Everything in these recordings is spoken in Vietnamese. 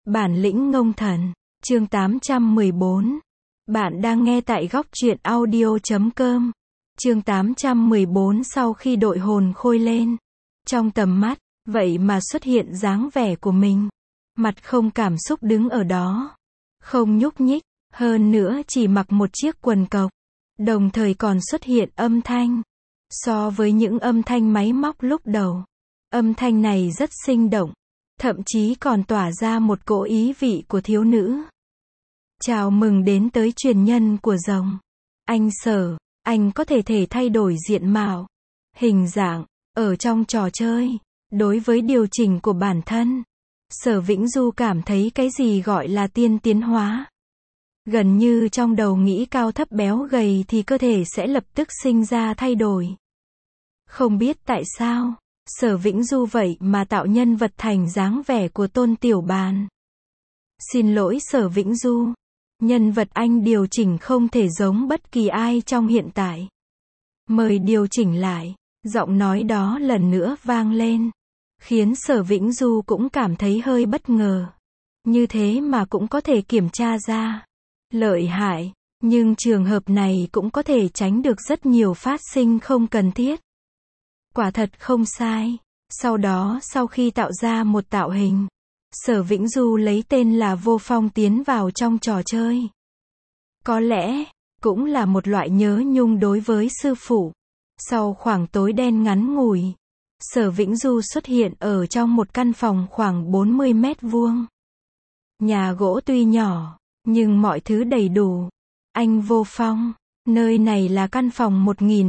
Bản lĩnh ngông thần. Chương 814. Bạn đang nghe tại góc truyện audio.com. Chương 814. Sau khi đội hồn khôi lên trong tầm mắt, vậy mà xuất hiện dáng vẻ của mình. Mặt không cảm xúc đứng ở đó, không nhúc nhích, hơn nữa chỉ mặc một chiếc quần cộc. Đồng thời còn xuất hiện âm thanh. So với những âm thanh máy móc lúc đầu, âm thanh này rất sinh động, thậm chí còn tỏa ra một cỗ ý vị của thiếu nữ. Chào mừng đến tới truyền nhân của rồng. Anh Sở, anh có thể thay đổi diện mạo, hình dạng, ở trong trò chơi. Đối với điều chỉnh của bản thân, Sở Vĩnh Du cảm thấy cái gì gọi là tiến hóa. Gần như trong đầu nghĩ cao thấp béo gầy thì cơ thể sẽ lập tức sinh ra thay đổi. Không biết tại sao, Sở Vĩnh Du vậy mà tạo nhân vật thành dáng vẻ của Tôn Tiểu Bàn. Xin lỗi Sở Vĩnh Du, nhân vật anh điều chỉnh không thể giống bất kỳ ai trong hiện tại. Mời điều chỉnh lại. Giọng nói đó lần nữa vang lên, khiến Sở Vĩnh Du cũng cảm thấy hơi bất ngờ. Như thế mà cũng có thể kiểm tra ra. Lợi hại, nhưng trường hợp này cũng có thể tránh được rất nhiều phát sinh không cần thiết. Quả thật không sai. Sau đó, sau khi tạo ra một tạo hình, Sở Vĩnh Du lấy tên là Vô Phong tiến vào trong trò chơi. Có lẽ, cũng là một loại nhớ nhung đối với sư phụ. Sau khoảng tối đen ngắn ngủi, Sở Vĩnh Du xuất hiện ở trong một căn phòng khoảng 40 mét vuông. Nhà gỗ tuy nhỏ, nhưng mọi thứ đầy đủ. Anh Vô Phong, nơi này là căn phòng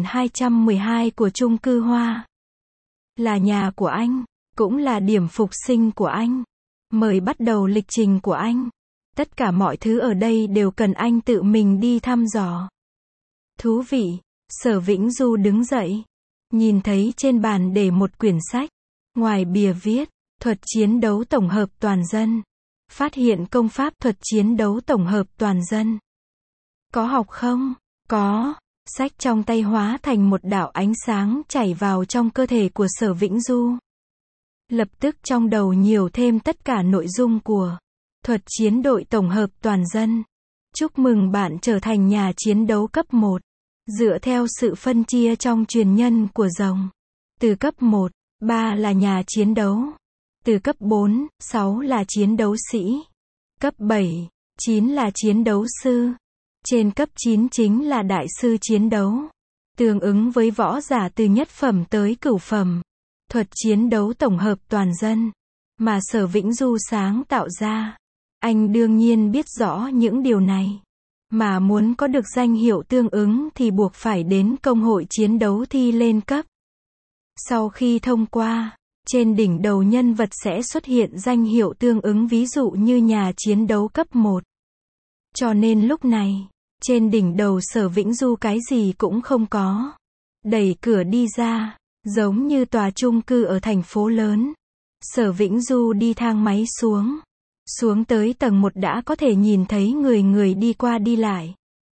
1212 của chung cư Hoa. Là nhà của anh, cũng là điểm phục sinh của anh. Mời bắt đầu lịch trình của anh. Tất cả mọi thứ ở đây đều cần anh tự mình đi thăm dò. Thú vị. Sở Vĩnh Du đứng dậy, nhìn thấy trên bàn để một quyển sách. Ngoài bìa viết, thuật chiến đấu tổng hợp toàn dân. Phát hiện công pháp thuật chiến đấu tổng hợp toàn dân. Có học không? Có. Sách trong tay hóa thành một đạo ánh sáng chảy vào trong cơ thể của Sở Vĩnh Du. Lập tức trong đầu nhiều thêm tất cả nội dung của thuật chiến đội tổng hợp toàn dân. Chúc mừng bạn trở thành nhà chiến đấu cấp 1. Dựa theo sự phân chia trong truyền nhân của rồng. Từ cấp 1, 3 là nhà chiến đấu. Từ cấp 4, 6 là chiến đấu sĩ. Cấp 7, 9 là chiến đấu sư. Trên cấp 9 chính là đại sư chiến đấu. Tương ứng với võ giả từ nhất phẩm tới cửu phẩm. Thuật chiến đấu tổng hợp toàn dân mà Sở Vĩnh Du sáng tạo ra. Anh đương nhiên biết rõ những điều này. Mà muốn có được danh hiệu tương ứng thì buộc phải đến công hội chiến đấu thi lên cấp. Sau khi thông qua, trên đỉnh đầu nhân vật sẽ xuất hiện danh hiệu tương ứng, ví dụ như nhà chiến đấu cấp 1. Cho nên lúc này, trên đỉnh đầu Sở Vĩnh Du cái gì cũng không có. Đẩy cửa đi ra, giống như tòa chung cư ở thành phố lớn. Sở Vĩnh Du đi thang máy xuống. Xuống tới tầng 1 đã có thể nhìn thấy người đi qua đi lại.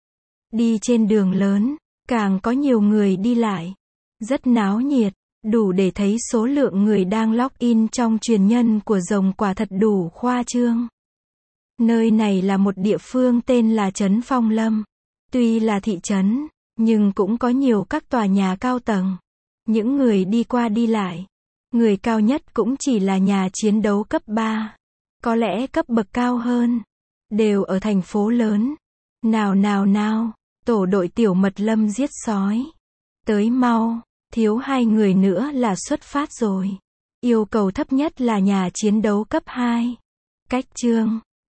Đi trên đường lớn, càng có nhiều người đi lại. Rất náo nhiệt, đủ để thấy số lượng người đang login trong truyền nhân của rồng quả thật đủ khoa trương. Nơi này là một địa phương tên là Trấn Phong Lâm. Tuy là thị trấn, nhưng cũng có nhiều các tòa nhà cao tầng. Những người đi qua đi lại. Người cao nhất cũng chỉ là nhà chiến đấu cấp 3. Có lẽ cấp bậc cao hơn. Đều ở thành phố lớn. Nào, tổ đội tiểu mật lâm giết sói. Tới mau, thiếu 2 người nữa là xuất phát rồi. Yêu cầu thấp nhất là nhà chiến đấu cấp 2. Cách chương.